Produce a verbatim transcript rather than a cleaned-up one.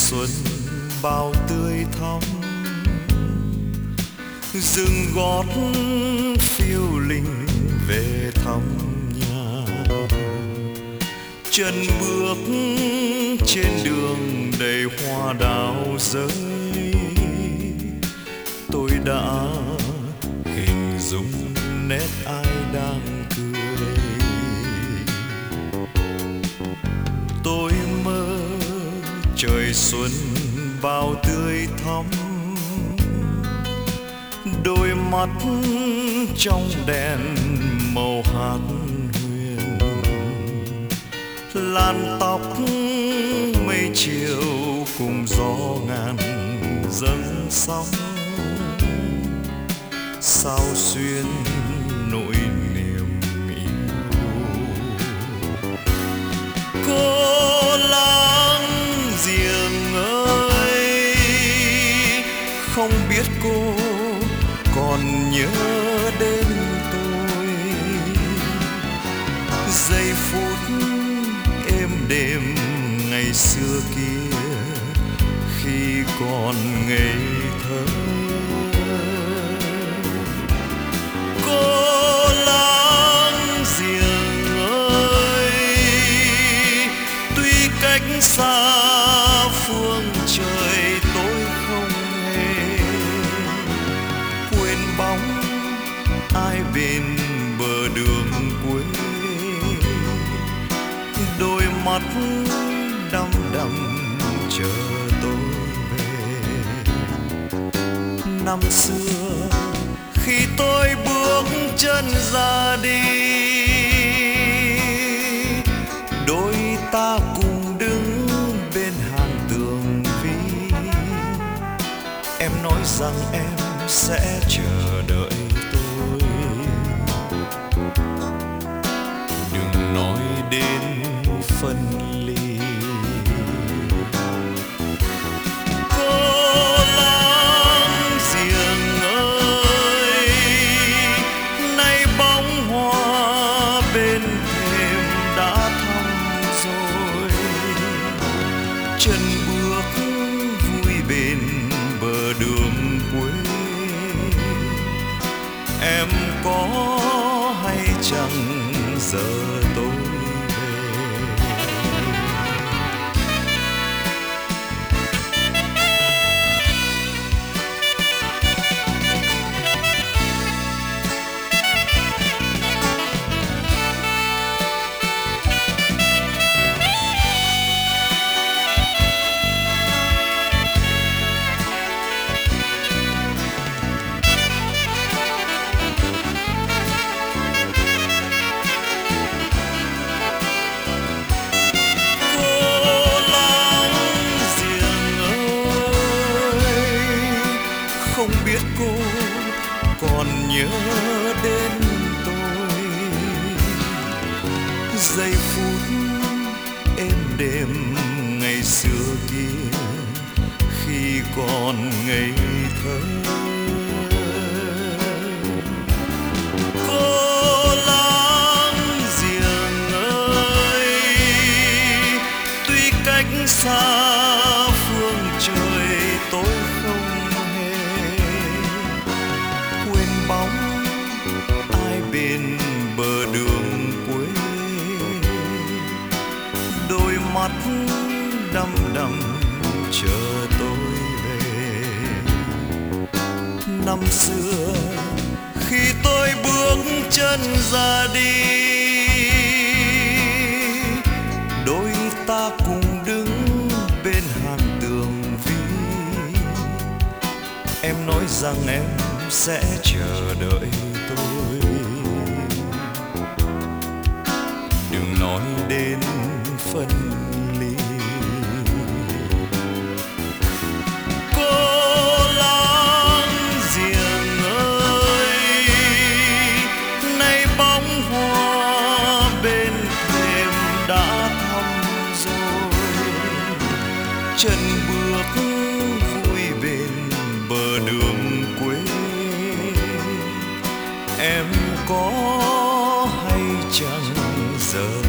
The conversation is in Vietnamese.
xuân bao tươi thắm, dừng gót phiêu linh về thăm nhà. Chân bước trên đường đầy hoa đào rơi, tôi đã hình dung nét ai đang cười. Tôi mơ trời xuân bao tươi thắm, đôi mắt trong đèn màu hạt huyền, làn tóc mây chiều cùng gió ngàn dâng sóng, sao xuyên nỗi niềm yêu. Cô láng giềng ơi, không biết cô còn nhớ đến tôi. Giây phút êm đềm ngày xưa kia khi còn ngây thơ. Cô láng giềng ơi, tuy cách xa phương trời tôi không hề quên bóng ai bên bờ đường quê. Đôi mắt đăm đăm chờ tôi về. Năm xưa khi tôi bước chân ra đi, đôi ta cùng đứng bên hàng tường vi. Em nói rằng em sẽ chờ đợi tôi, đừng nói đến phân ly. Cô láng giềng ơi, nay bóng hoa bên thềm đã thăm rồi. Chân bước vui bên bờ đường quê, em có hay chẳng giờ tôi không biết cô còn nhớ đến tôi. Giây phút êm đềm ngày xưa kia khi còn ngây thơ. Cô láng giềng ơi, tuy cách xa phương trời tôi không bóng ai bên bờ đường quê. Đôi mắt đăm đăm chờ tôi về. Năm xưa khi tôi bước chân ra đi, đôi ta cùng đứng bên hàng tường vi. Em nói rằng em sẽ chờ đợi tôi, đừng nói đến phân ly. Cô láng giềng ơi, nay bóng hoa bên thềm đã thăm rồi. Chân bước vui bên bờ đường quê, em có hay chẳng giờ